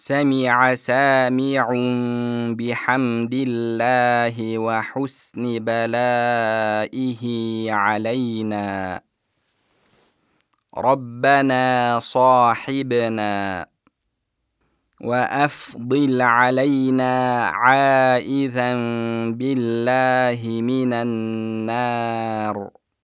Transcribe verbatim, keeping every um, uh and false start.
سمع سامع بحمد الله وحسن بلائه علينا. ربنا صاحبنا وأفضل علينا عائذا بالله من النار.